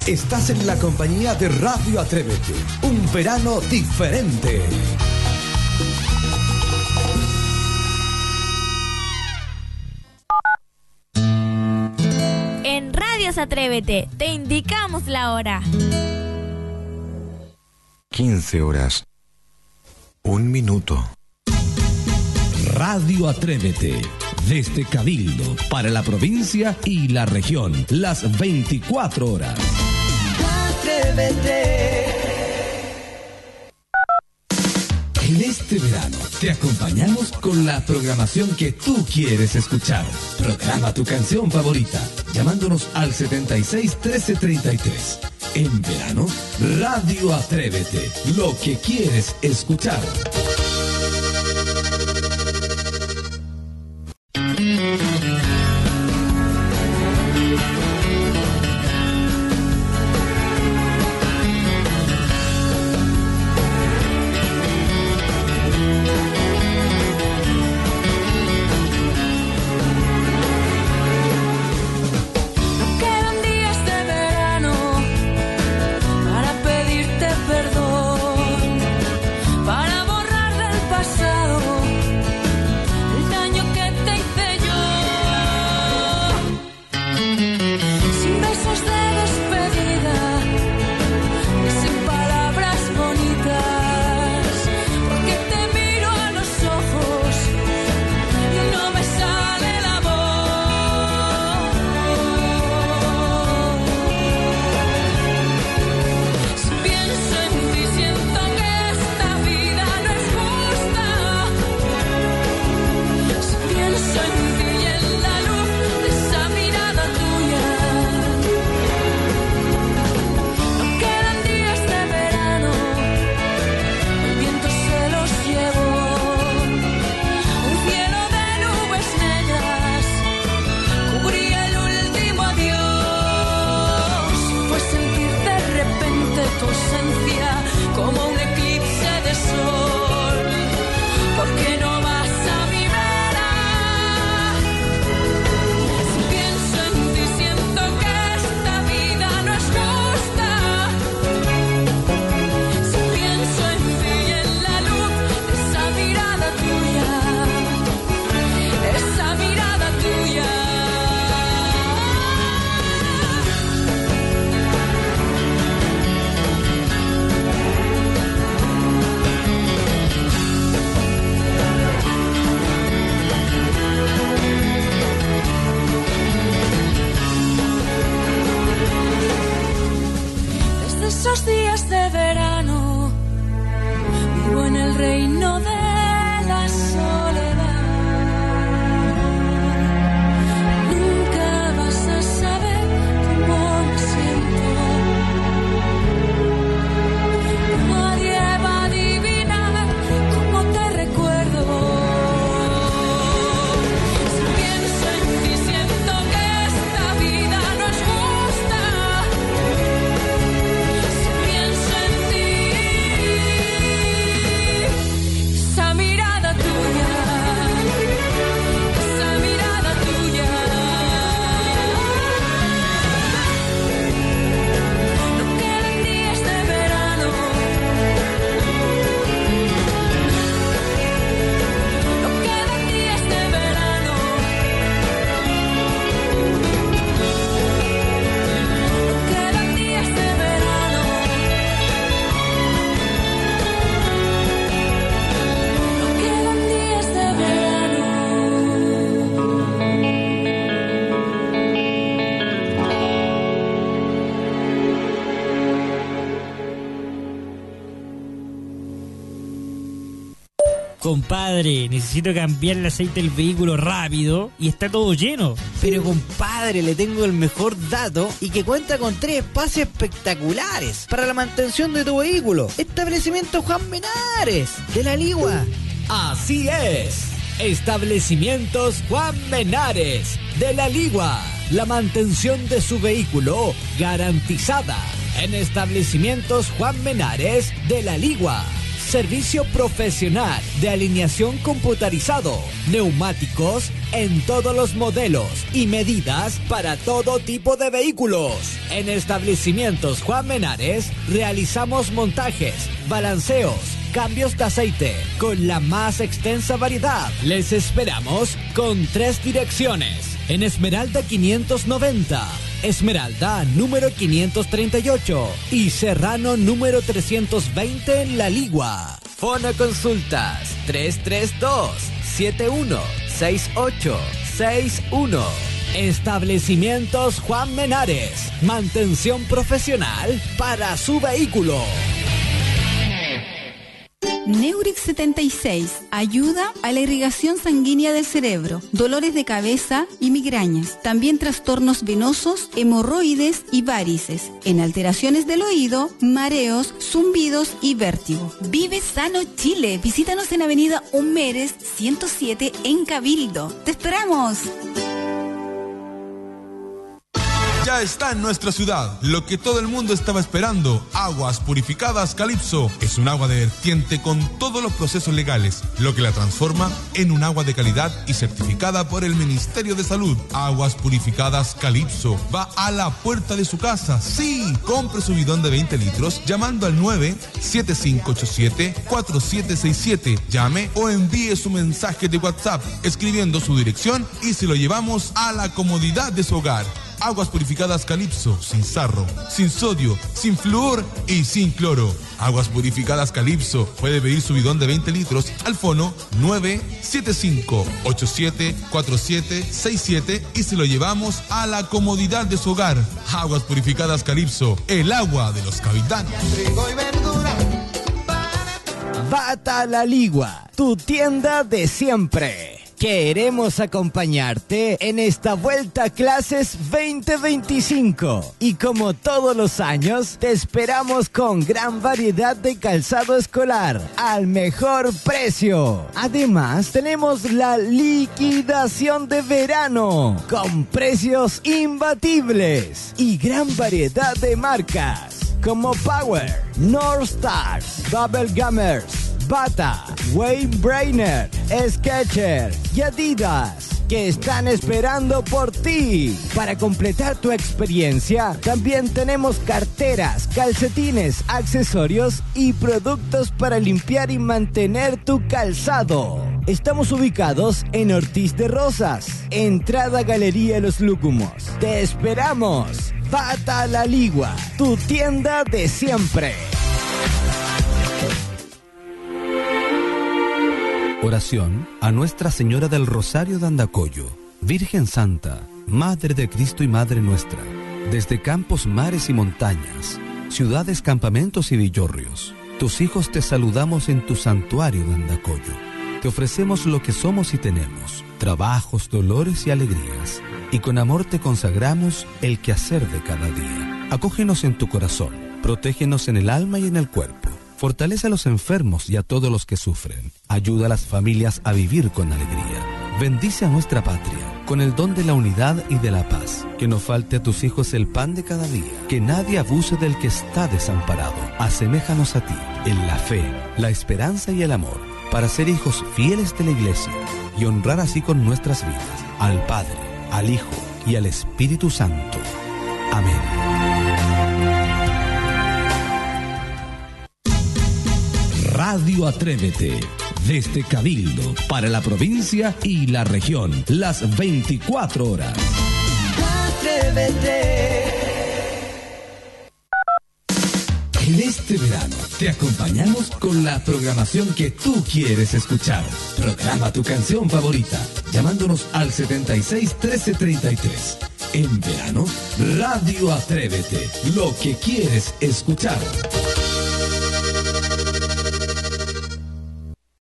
Estás en la compañía de Radio Atrévete, un verano diferente. En Radios Atrévete te indicamos la hora. 15 horas. 1 minuto. Radio Atrévete, desde Cabildo, para la provincia y la región, las 24 horas. Atrévete. En este verano te acompañamos con la programación que tú quieres escuchar. Programa tu canción favorita, llamándonos al 76 13 33. En verano, Radio Atrévete, lo que quieres escuchar. Compadre, necesito cambiar el aceite del vehículo rápido y está todo lleno. Pero compadre, le tengo el mejor dato y que cuenta con 3 espacios espectaculares para la mantención de tu vehículo. Establecimiento Juan Menares, de La Ligua. Así es, Establecimientos Juan Menares, de La Ligua. La mantención de su vehículo garantizada en Establecimientos Juan Menares, de La Ligua. servicio profesional de alineación computarizado, neumáticos en todos los modelos y medidas para todo tipo de vehículos. En Establecimientos Juan Menares realizamos montajes, balanceos, cambios de aceite con la más extensa variedad. Les esperamos con 3 direcciones. En Esmeralda 590, Esmeralda número 538 y Serrano número 320 en La Ligua. Fono consultas 332-716861. Establecimientos Juan Menares. Mantención profesional para su vehículo. Neurix 76 ayuda a la irrigación sanguínea del cerebro, dolores de cabeza y migrañas, también trastornos venosos, hemorroides y varices, en alteraciones del oído, mareos, zumbidos y vértigo. Vive Sano Chile. Visítanos en Avenida Humeres 107 en Cabildo. ¡Te esperamos! Ya está en nuestra ciudad lo que todo el mundo estaba esperando. Aguas Purificadas Calypso. Es un agua de vertiente con todos los procesos legales, lo que la transforma en un agua de calidad y certificada por el Ministerio de Salud. Aguas Purificadas Calypso va a la puerta de su casa. Sí, compre su bidón de 20 litros llamando al 97587-4767. Llame o envíe su mensaje de WhatsApp escribiendo su dirección y se lo llevamos a la comodidad de su hogar. Aguas Purificadas Calypso, sin sarro, sin sodio, sin flúor y sin cloro. Aguas Purificadas Calypso. Puede pedir su bidón de 20 litros al fono 975874767 y se lo llevamos a la comodidad de su hogar. Aguas Purificadas Calypso, el agua de los capitanes. Bata La Ligua, tu tienda de siempre. Queremos acompañarte en esta vuelta a clases 2025 y como todos los años te esperamos con gran variedad de calzado escolar al mejor precio. Además tenemos la liquidación de verano con precios imbatibles y gran variedad de marcas como Power, North Stars, Bubble Gummers, Bata, Wayne Brainer, Skechers y Adidas, que están esperando por ti. Para completar tu experiencia, también tenemos carteras, calcetines, accesorios y productos para limpiar y mantener tu calzado. Estamos ubicados en Ortiz de Rosas, entrada Galería Los Lúcumos. ¡Te esperamos! Bata La Ligua, tu tienda de siempre. Oración a Nuestra Señora del Rosario de Andacollo, Virgen Santa, Madre de Cristo y Madre nuestra, desde campos, mares y montañas, ciudades, campamentos y villorrios, tus hijos te saludamos en tu santuario de Andacollo. Te ofrecemos lo que somos y tenemos, trabajos, dolores y alegrías, y con amor te consagramos el quehacer de cada día. Acógenos en tu corazón, protégenos en el alma y en el cuerpo. Fortalece a los enfermos y a todos los que sufren. Ayuda a las familias a vivir con alegría. Bendice a nuestra patria con el don de la unidad y de la paz. Que no falte a tus hijos el pan de cada día. Que nadie abuse del que está desamparado. Aseméjanos a ti en la fe, la esperanza y el amor, para ser hijos fieles de la Iglesia y honrar así con nuestras vidas al Padre, al Hijo y al Espíritu Santo. Amén. Radio Atrévete, desde Cabildo, para la provincia y la región, las 24 horas. Atrévete. En este verano te acompañamos con la programación que tú quieres escuchar. Programa tu canción favorita, llamándonos al 76 1333. En verano, Radio Atrévete, lo que quieres escuchar.